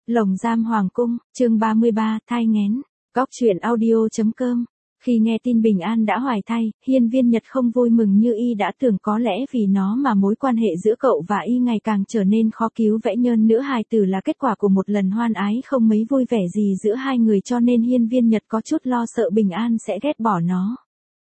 Lồng giam hoàng cung, chương 33, thai nghén. Góc truyện audio.com. Khi nghe tin Bình An đã hoài thai, Hiên Viên Nhật không vui mừng như y đã tưởng, có lẽ vì nó mà mối quan hệ giữa cậu và y ngày càng trở nên khó cứu vẽ, nhơn nữa hài tử là kết quả của một lần hoan ái không mấy vui vẻ gì giữa hai người, cho nên Hiên Viên Nhật có chút lo sợ Bình An sẽ ghét bỏ nó.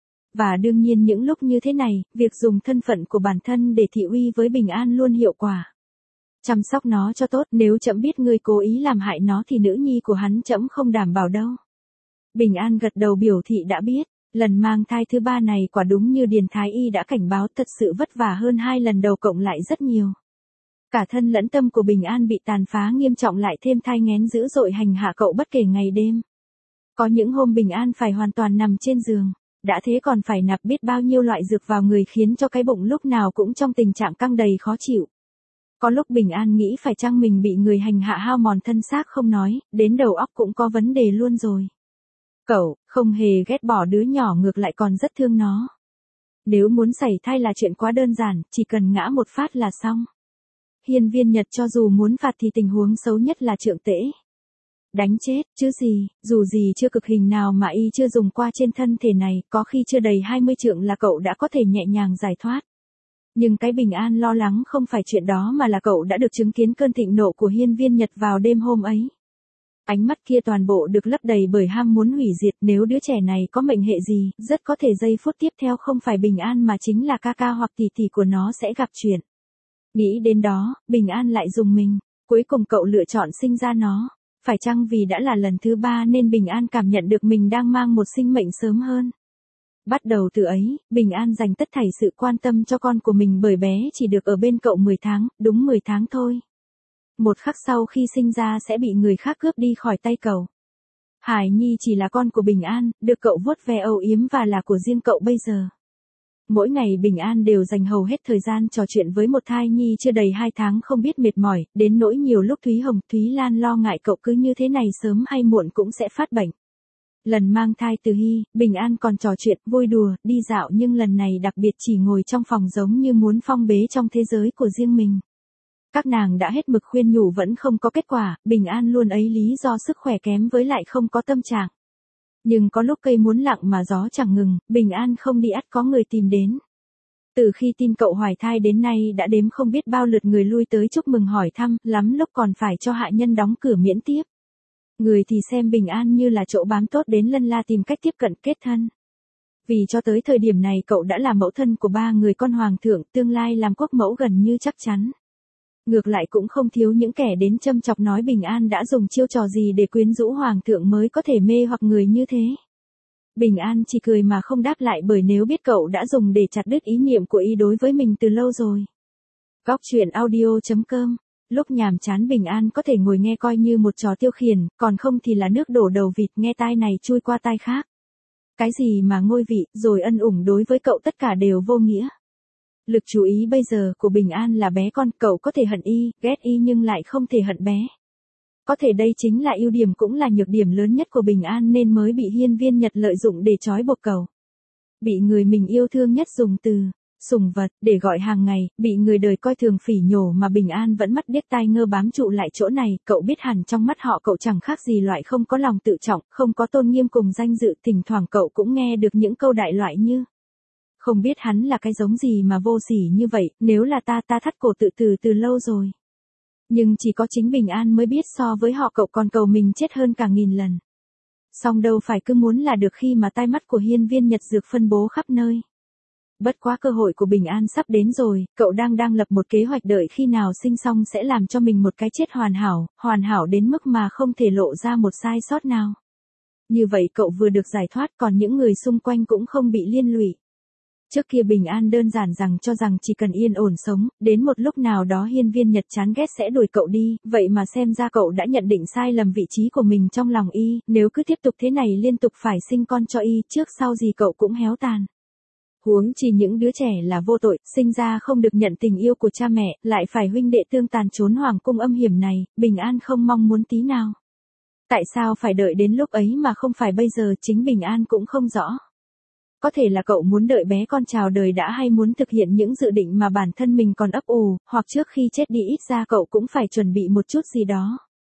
Và đương nhiên những lúc như thế này, việc dùng thân phận của bản thân để thị uy với Bình An luôn hiệu quả. Chăm sóc nó cho tốt, nếu trẫm biết ngươi cố ý làm hại nó thì nữ nhi của hắn trẫm không đảm bảo đâu. Bình An gật đầu biểu thị đã biết. Lần mang thai thứ 3 này quả đúng như Điền Thái Y đã cảnh báo, thật sự vất vả hơn 2 lần đầu cộng lại rất nhiều. Cả thân lẫn tâm của Bình An bị tàn phá nghiêm trọng, lại thêm thai nghén dữ dội hành hạ cậu bất kể ngày đêm. Có những hôm Bình An phải hoàn toàn nằm trên giường, đã thế còn phải nạp biết bao nhiêu loại dược vào người, khiến cho cái bụng lúc nào cũng trong tình trạng căng đầy khó chịu. Có lúc Bình An nghĩ phải chăng mình bị người hành hạ hao mòn thân xác không nói, đến đầu óc cũng có vấn đề luôn rồi. Cậu không hề ghét bỏ đứa nhỏ, ngược lại còn rất thương nó. Nếu muốn sảy thai là chuyện quá đơn giản, chỉ cần ngã một phát là xong. Hiên Viên Nhật cho dù muốn phạt thì tình huống xấu nhất là trượng tễ. Đánh chết, chứ gì, dù gì chưa cực hình nào mà y chưa dùng qua trên thân thể này, có khi chưa đầy 20 trượng là cậu đã có thể nhẹ nhàng giải thoát. Nhưng cái Bình An lo lắng không phải chuyện đó, mà là cậu đã được chứng kiến cơn thịnh nộ của Hiên Viên Nhật vào đêm hôm ấy. Ánh mắt kia toàn bộ được lấp đầy bởi ham muốn hủy diệt, nếu đứa trẻ này có mệnh hệ gì, rất có thể giây phút tiếp theo không phải Bình An mà chính là ca ca hoặc tỷ tỷ của nó sẽ gặp chuyện. Nghĩ đến đó, Bình An lại rùng mình, cuối cùng cậu lựa chọn sinh ra nó. Phải chăng vì đã là lần thứ 3 nên Bình An cảm nhận được mình đang mang một sinh mệnh sớm hơn? Bắt đầu từ ấy, Bình An dành tất thảy sự quan tâm cho con của mình, bởi bé chỉ được ở bên cậu 10 tháng, đúng 10 tháng thôi. Một khắc sau khi sinh ra sẽ bị người khác cướp đi khỏi tay cậu. Hải Nhi chỉ là con của Bình An, được cậu vuốt ve âu yếm và là của riêng cậu bây giờ. Mỗi ngày Bình An đều dành hầu hết thời gian trò chuyện với một thai nhi chưa đầy 2 tháng không biết mệt mỏi, đến nỗi nhiều lúc Thúy Hồng, Thúy Lan lo ngại cậu cứ như thế này sớm hay muộn cũng sẽ phát bệnh. Lần mang thai từ Hy, Bình An còn trò chuyện, vui đùa, đi dạo, nhưng lần này đặc biệt chỉ ngồi trong phòng giống như muốn phong bế trong thế giới của riêng mình. Các nàng đã hết mực khuyên nhủ vẫn không có kết quả, Bình An luôn ấy lý do sức khỏe kém với lại không có tâm trạng. Nhưng có lúc cây muốn lặng mà gió chẳng ngừng, Bình An không đi ắt có người tìm đến. Từ khi tin cậu hoài thai đến nay đã đếm không biết bao lượt người lui tới chúc mừng hỏi thăm, lắm lúc còn phải cho hạ nhân đóng cửa miễn tiếp. Người thì xem Bình An như là chỗ bám tốt, đến lân la tìm cách tiếp cận kết thân. Vì cho tới thời điểm này cậu đã là mẫu thân của 3 người con hoàng thượng, tương lai làm quốc mẫu gần như chắc chắn. Ngược lại cũng không thiếu những kẻ đến châm chọc nói Bình An đã dùng chiêu trò gì để quyến rũ hoàng thượng mới có thể mê hoặc người như thế. Bình An chỉ cười mà không đáp lại, bởi nếu biết cậu đã dùng để chặt đứt ý niệm của y đối với mình từ lâu rồi. Góc truyện audio.com. Lúc nhàm chán Bình An có thể ngồi nghe coi như một trò tiêu khiển, còn không thì là nước đổ đầu vịt, nghe tai này chui qua tai khác. Cái gì mà ngôi vị, rồi ân ủng đối với cậu tất cả đều vô nghĩa. Lực chú ý bây giờ của Bình An là bé con, cậu có thể hận y, ghét y nhưng lại không thể hận bé. Có thể đây chính là ưu điểm cũng là nhược điểm lớn nhất của Bình An nên mới bị Hiên Viên Nhật lợi dụng để trói buộc cậu. Bị người mình yêu thương nhất dùng từ sủng vật để gọi hàng ngày, bị người đời coi thường phỉ nhổ mà Bình An vẫn mắt điếc tai ngơ bám trụ lại chỗ này, cậu biết hẳn trong mắt họ cậu chẳng khác gì loại không có lòng tự trọng, không có tôn nghiêm cùng danh dự, thỉnh thoảng cậu cũng nghe được những câu đại loại như: không biết hắn là cái giống gì mà vô sỉ như vậy, nếu là ta thắt cổ tự tử từ lâu rồi. Nhưng chỉ có chính Bình An mới biết so với họ cậu còn cầu mình chết hơn cả nghìn lần. Song đâu phải cứ muốn là được khi mà tai mắt của Hiên Viên Nhật dược phân bố khắp nơi. Bất quá cơ hội của Bình An sắp đến rồi, cậu đang lập một kế hoạch đợi khi nào sinh xong sẽ làm cho mình một cái chết hoàn hảo đến mức mà không thể lộ ra một sai sót nào. Như vậy cậu vừa được giải thoát, còn những người xung quanh cũng không bị liên lụy. Trước kia Bình An đơn giản cho rằng chỉ cần yên ổn sống, đến một lúc nào đó Hiên Viên Nhật chán ghét sẽ đuổi cậu đi, vậy mà xem ra cậu đã nhận định sai lầm vị trí của mình trong lòng y, nếu cứ tiếp tục thế này liên tục phải sinh con cho y, trước sau gì cậu cũng héo tàn. Huống chi những đứa trẻ là vô tội, sinh ra không được nhận tình yêu của cha mẹ, lại phải huynh đệ tương tàn trốn hoàng cung âm hiểm này, Bình An không mong muốn tí nào. Tại sao phải đợi đến lúc ấy mà không phải bây giờ, chính Bình An cũng không rõ. Có thể là cậu muốn đợi bé con chào đời đã, hay muốn thực hiện những dự định mà bản thân mình còn ấp ủ, hoặc trước khi chết đi ít ra cậu cũng phải chuẩn bị một chút gì đó.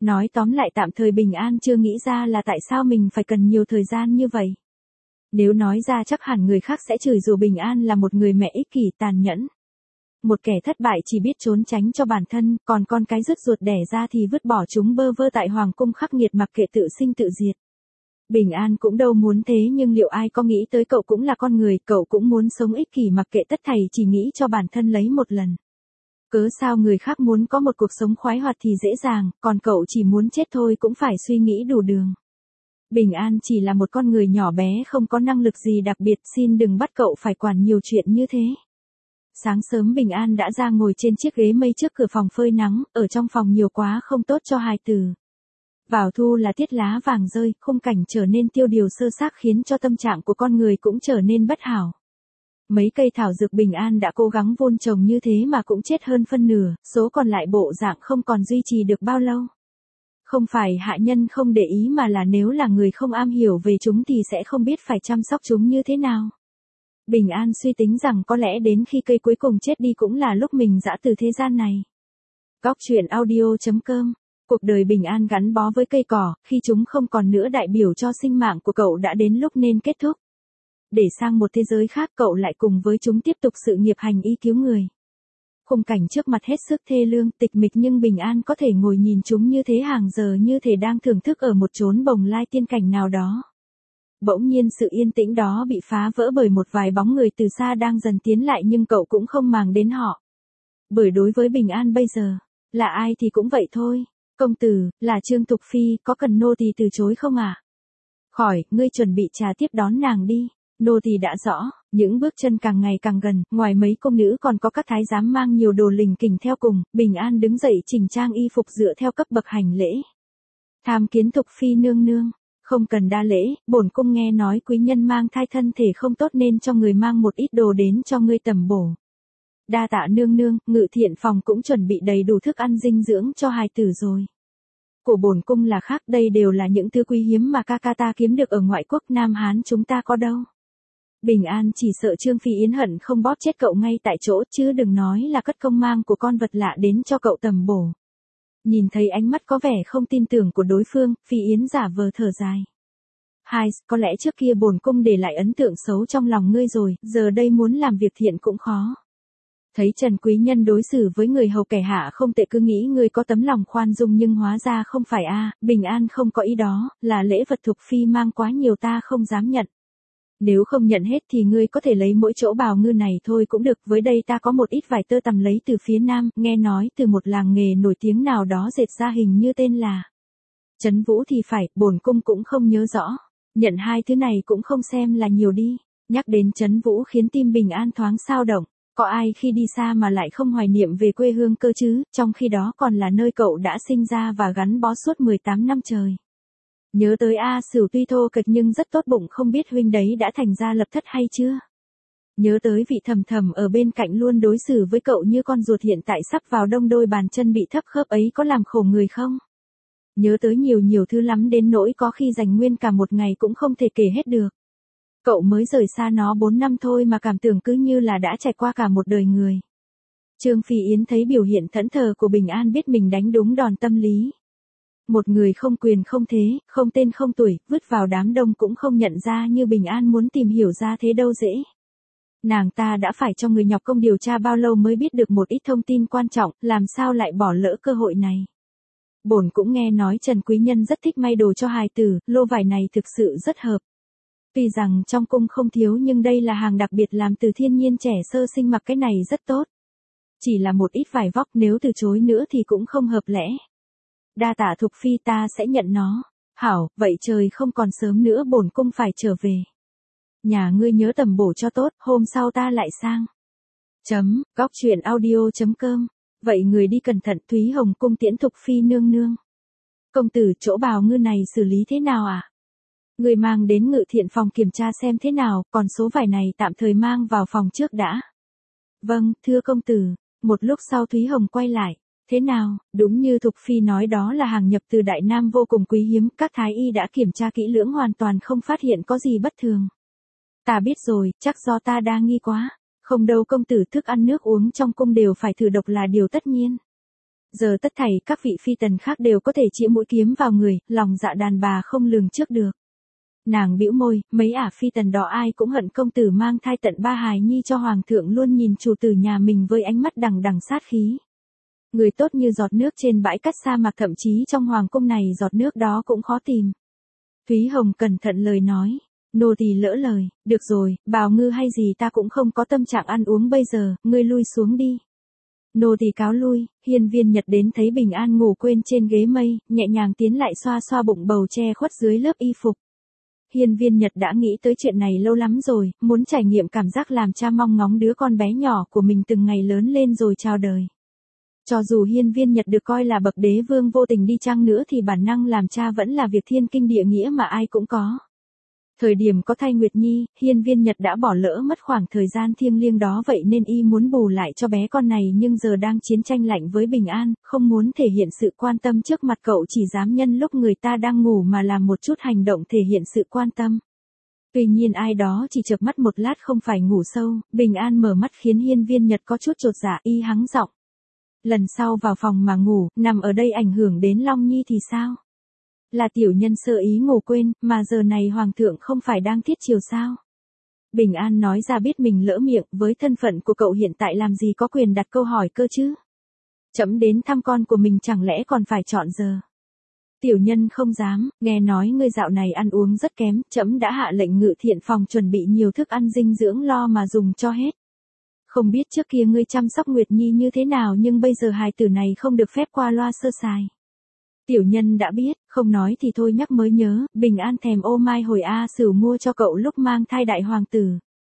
Nói tóm lại tạm thời Bình An chưa nghĩ ra là tại sao mình phải cần nhiều thời gian như vậy. Nếu nói ra chắc hẳn người khác sẽ chửi dù Bình An là một người mẹ ích kỷ tàn nhẫn. Một kẻ thất bại chỉ biết trốn tránh cho bản thân, còn con cái rứt ruột đẻ ra thì vứt bỏ chúng bơ vơ tại hoàng cung khắc nghiệt mặc kệ tự sinh tự diệt. Bình An cũng đâu muốn thế nhưng liệu ai có nghĩ tới cậu cũng là con người, cậu cũng muốn sống ích kỷ mặc kệ tất thảy chỉ nghĩ cho bản thân lấy một lần. Cớ sao người khác muốn có một cuộc sống khoái hoạt thì dễ dàng, còn cậu chỉ muốn chết thôi cũng phải suy nghĩ đủ đường. Bình An chỉ là một con người nhỏ bé không có năng lực gì đặc biệt, xin đừng bắt cậu phải quản nhiều chuyện như thế. Sáng sớm Bình An đã ra ngồi trên chiếc ghế mây trước cửa phòng phơi nắng, ở trong phòng nhiều quá không tốt cho hài tử. Vào thu là tiết lá vàng rơi, khung cảnh trở nên tiêu điều sơ xác khiến cho tâm trạng của con người cũng trở nên bất hảo. Mấy cây thảo dược Bình An đã cố gắng vun trồng như thế mà cũng chết hơn phân nửa, số còn lại bộ dạng không còn duy trì được bao lâu. Không phải hạ nhân không để ý mà là nếu là người không am hiểu về chúng thì sẽ không biết phải chăm sóc chúng như thế nào. Bình An suy tính rằng có lẽ đến khi cây cuối cùng chết đi cũng là lúc mình dã từ thế gian này. Góc truyện audio.com. Cuộc đời Bình An gắn bó với cây cỏ, khi chúng không còn nữa đại biểu cho sinh mạng của cậu đã đến lúc nên kết thúc. Để sang một thế giới khác cậu lại cùng với chúng tiếp tục sự nghiệp hành y cứu người. Khung cảnh trước mặt hết sức thê lương, tịch mịch nhưng Bình An có thể ngồi nhìn chúng như thế hàng giờ như thể đang thưởng thức ở một chốn bồng lai tiên cảnh nào đó. Bỗng nhiên sự yên tĩnh đó bị phá vỡ bởi một vài bóng người từ xa đang dần tiến lại nhưng cậu cũng không màng đến họ. Bởi đối với Bình An bây giờ, là ai thì cũng vậy thôi. Công tử, là Trương Thục Phi, có cần nô tỳ từ chối không ạ? Khỏi, ngươi chuẩn bị trà tiếp đón nàng đi. Nô tỳ đã rõ, những bước chân càng ngày càng gần, ngoài mấy công nữ còn có các thái giám mang nhiều đồ lình kình theo cùng, Bình An đứng dậy chỉnh trang y phục dựa theo cấp bậc hành lễ. Tham kiến Thục Phi nương nương, không cần đa lễ, bổn cung nghe nói quý nhân mang thai thân thể không tốt nên cho người mang một ít đồ đến cho ngươi tẩm bổ. Đa tạ nương nương, Ngự Thiện phòng cũng chuẩn bị đầy đủ thức ăn dinh dưỡng cho hài tử rồi. Của bổn cung là khác, đây đều là những thứ quý hiếm mà ca ca ta kiếm được ở ngoại quốc, Nam Hán chúng ta có đâu. Bình An chỉ sợ Trương Phi Yến hận không bóp chết cậu ngay tại chỗ chứ đừng nói là cất công mang của con vật lạ đến cho cậu tầm bổ. Nhìn thấy ánh mắt có vẻ không tin tưởng của đối phương, Phi Yến giả vờ thở dài. Hai, có lẽ trước kia bổn cung để lại ấn tượng xấu trong lòng ngươi rồi, giờ đây muốn làm việc thiện cũng khó. Thấy Trần Quý Nhân đối xử với người hầu kẻ hạ không tệ cứ nghĩ ngươi có tấm lòng khoan dung nhưng hóa ra không phải a. Bình An không có ý đó, là lễ vật Thục Phi mang quá nhiều ta không dám nhận. Nếu không nhận hết thì ngươi có thể lấy mỗi chỗ bào ngư này thôi cũng được, với đây ta có một ít vải tơ tằm lấy từ phía Nam, nghe nói từ một làng nghề nổi tiếng nào đó dệt ra hình như tên là Trấn Vũ thì phải, bổn cung cũng không nhớ rõ. Nhận hai thứ này cũng không xem là nhiều đi. Nhắc đến Trấn Vũ khiến tim Bình An thoáng xao động. Có ai khi đi xa mà lại không hoài niệm về quê hương cơ chứ, trong khi đó còn là nơi cậu đã sinh ra và gắn bó suốt 18 năm trời. Nhớ tới A Sửu tuy thô kệch nhưng rất tốt bụng, không biết huynh đấy đã thành ra lập thất hay chưa. Nhớ tới vị Thầm Thầm ở bên cạnh luôn đối xử với cậu như con ruột hiện tại sắp vào đông đôi bàn chân bị thấp khớp ấy có làm khổ người không. Nhớ tới nhiều thứ lắm đến nỗi có khi dành nguyên cả một ngày cũng không thể kể hết được. Cậu mới rời xa nó 4 năm thôi mà cảm tưởng cứ như là đã trải qua cả một đời người. Trương Phi Yến thấy biểu hiện thẫn thờ của Bình An biết mình đánh đúng đòn tâm lý. Một người không quyền không thế, không tên không tuổi, vứt vào đám đông cũng không nhận ra như Bình An muốn tìm hiểu ra thế đâu dễ. Nàng ta đã phải cho người nhọc công điều tra bao lâu mới biết được một ít thông tin quan trọng, làm sao lại bỏ lỡ cơ hội này. Bổn cũng nghe nói Trần Quý Nhân rất thích may đồ cho hài tử, lô vải này thực sự rất hợp. Tuy rằng trong cung không thiếu nhưng đây là hàng đặc biệt làm từ thiên nhiên, trẻ sơ sinh mặc cái này rất tốt. Chỉ là một ít vải vóc, nếu từ chối nữa thì cũng không hợp lẽ. Đa tạ Thục Phi, ta sẽ nhận nó. Hảo, vậy trời không còn sớm nữa bổn cung phải trở về. Nhà ngươi nhớ tầm bổ cho tốt, hôm sau ta lại sang. Góc truyện audio.com. Vậy người đi cẩn thận, Thúy Hồng cung tiễn Thục Phi nương nương. Công tử, chỗ bào ngư này xử lý thế nào à? Người mang đến Ngự Thiện phòng kiểm tra xem thế nào, còn số vải này tạm thời mang vào phòng trước đã. Vâng, thưa công tử. Một lúc sau Thúy Hồng quay lại. Thế nào, đúng như Thục Phi nói đó là hàng nhập từ Đại Nam vô cùng quý hiếm, các thái y đã kiểm tra kỹ lưỡng hoàn toàn không phát hiện có gì bất thường. Ta biết rồi, chắc do ta đa nghi quá. Không đâu công tử, thức ăn nước uống trong cung đều phải thử độc là điều tất nhiên. Giờ tất thảy các vị phi tần khác đều có thể chĩa mũi kiếm vào người, lòng dạ đàn bà không lường trước được. Nàng bĩu môi, mấy ả phi tần đó ai cũng hận công tử mang thai tận 3 hài nhi cho hoàng thượng luôn nhìn chủ tử nhà mình với ánh mắt đằng đằng sát khí. Người tốt như giọt nước trên bãi cát sa mạc, thậm chí trong hoàng cung này giọt nước đó cũng khó tìm. Thúy Hồng cẩn thận lời nói, nô tỳ lỡ lời, được rồi, Bào Ngư hay gì ta cũng không có tâm trạng ăn uống bây giờ, ngươi lui xuống đi. Nô tỳ cáo lui. Hiên Viên Nhật đến thấy Bình An ngủ quên trên ghế mây, nhẹ nhàng tiến lại xoa xoa bụng bầu che khuất dưới lớp y phục. Hiên Viên Nhật đã nghĩ tới chuyện này lâu lắm rồi, muốn trải nghiệm cảm giác làm cha mong ngóng đứa con bé nhỏ của mình từng ngày lớn lên rồi chào đời. Cho dù Hiên Viên Nhật được coi là bậc đế vương vô tình đi chăng nữa thì bản năng làm cha vẫn là việc thiên kinh địa nghĩa mà ai cũng có. Thời điểm có thai Nguyệt Nhi, Hiên Viên Nhật đã bỏ lỡ mất khoảng thời gian thiêng liêng đó, vậy nên y muốn bù lại cho bé con này, nhưng giờ đang chiến tranh lạnh với Bình An, không muốn thể hiện sự quan tâm trước mặt cậu, chỉ dám nhân lúc người ta đang ngủ mà làm một chút hành động thể hiện sự quan tâm. Tuy nhiên ai đó chỉ chợp mắt một lát không phải ngủ sâu, Bình An mở mắt khiến Hiên Viên Nhật có chút chột dạ, y hắng giọng. Lần sau vào phòng mà ngủ, nằm ở đây ảnh hưởng đến Long Nhi thì sao? Là tiểu nhân sơ ý ngủ quên, mà giờ này hoàng thượng không phải đang thiết triều sao? Bình An nói ra biết mình lỡ miệng, với thân phận của cậu hiện tại làm gì có quyền đặt câu hỏi cơ chứ? Trẫm đến thăm con của mình chẳng lẽ còn phải chọn giờ? Tiểu nhân không dám, nghe nói ngươi dạo này ăn uống rất kém, trẫm đã hạ lệnh Ngự Thiện phòng chuẩn bị nhiều thức ăn dinh dưỡng lo mà dùng cho hết. Không biết trước kia ngươi chăm sóc Nguyệt Nhi như thế nào, nhưng bây giờ hài tử này không được phép qua loa sơ sài. Tiểu nhân đã biết, không nói thì thôi nhắc mới nhớ, Bình An thèm ô mai hồi A Sửu mua cho cậu lúc mang thai đại hoàng tử.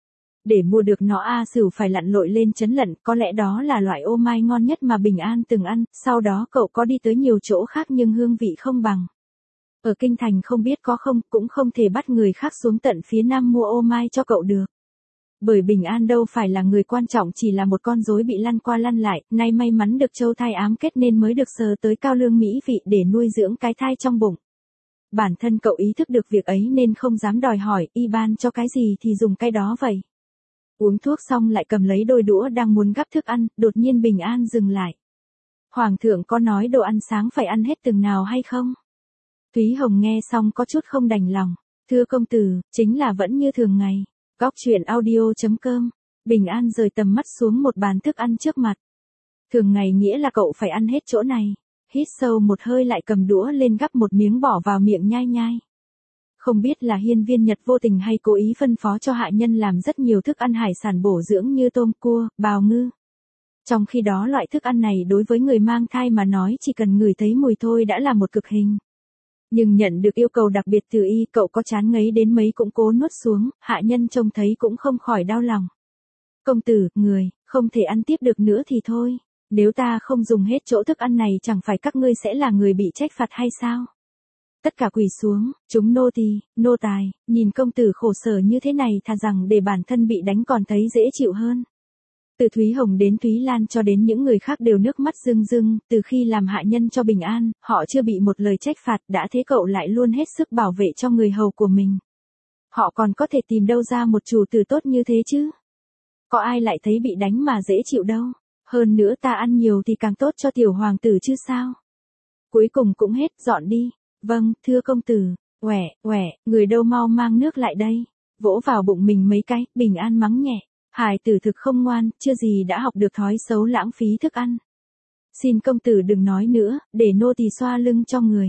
Để mua được nó A Sửu phải lặn lội lên trấn Lận, có lẽ đó là loại ô mai ngon nhất mà Bình An từng ăn, sau đó cậu có đi tới nhiều chỗ khác nhưng hương vị không bằng. Ở Kinh Thành không biết có không, cũng không thể bắt người khác xuống tận phía Nam mua ô mai cho cậu được. Bởi Bình An đâu phải là người quan trọng, chỉ là một con rối bị lăn qua lăn lại, nay may mắn được châu thai ám kết nên mới được sờ tới cao lương mỹ vị để nuôi dưỡng cái thai trong bụng. Bản thân cậu ý thức được việc ấy nên không dám đòi hỏi, y ban cho cái gì thì dùng cái đó vậy. Uống thuốc xong lại cầm lấy đôi đũa đang muốn gắp thức ăn, đột nhiên Bình An dừng lại. Hoàng thượng có nói đồ ăn sáng phải ăn hết từng nào hay không? Thúy Hồng nghe xong có chút không đành lòng. Thưa công tử, chính là vẫn như thường ngày. Góc truyện audio.com. Bình An rời tầm mắt xuống một bàn thức ăn trước mặt. Thường ngày nghĩa là cậu phải ăn hết chỗ này. Hít sâu một hơi lại cầm đũa lên gắp một miếng bỏ vào miệng nhai nhai. Không biết là Hiên Viên Nhật vô tình hay cố ý phân phó cho hạ nhân làm rất nhiều thức ăn hải sản bổ dưỡng như tôm cua, bào ngư. Trong khi đó loại thức ăn này đối với người mang thai mà nói chỉ cần ngửi thấy mùi thôi đã là một cực hình. Nhưng nhận được yêu cầu đặc biệt từ y, cậu có chán ngấy đến mấy cũng cố nuốt xuống, hạ nhân trông thấy cũng không khỏi đau lòng. Công tử, người, không thể ăn tiếp được nữa thì thôi. Nếu ta không dùng hết chỗ thức ăn này chẳng phải các ngươi sẽ là người bị trách phạt hay sao? Tất cả quỳ xuống, chúng nô tỳ, nô tài, nhìn công tử khổ sở như thế này thà rằng để bản thân bị đánh còn thấy dễ chịu hơn. Từ Thúy Hồng đến Thúy Lan cho đến những người khác đều nước mắt rưng rưng, từ khi làm hạ nhân cho Bình An, họ chưa bị một lời trách phạt, đã thế cậu lại luôn hết sức bảo vệ cho người hầu của mình. Họ còn có thể tìm đâu ra một chủ tử tốt như thế chứ? Có ai lại thấy bị đánh mà dễ chịu đâu? Hơn nữa ta ăn nhiều thì càng tốt cho tiểu hoàng tử chứ sao? Cuối cùng cũng hết, dọn đi. Vâng, thưa công tử. Uể, người đâu mau mang nước lại đây. Vỗ vào bụng mình mấy cái, Bình An mắng nhẹ. Hài tử thực không ngoan, chưa gì đã học được thói xấu lãng phí thức ăn. Xin công tử đừng nói nữa, để nô tỳ xoa lưng cho người.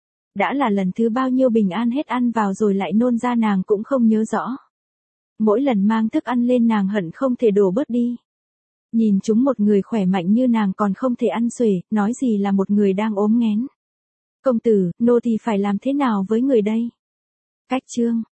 Đã là lần thứ bao nhiêu Bình An hết ăn vào rồi lại nôn ra nàng cũng không nhớ rõ. Mỗi lần mang thức ăn lên nàng hận không thể đổ bớt đi. Nhìn chúng một người khỏe mạnh như nàng còn không thể ăn xuể, nói gì là một người đang ốm nghén. Công tử, nô tỳ phải làm thế nào với người đây? Cách chương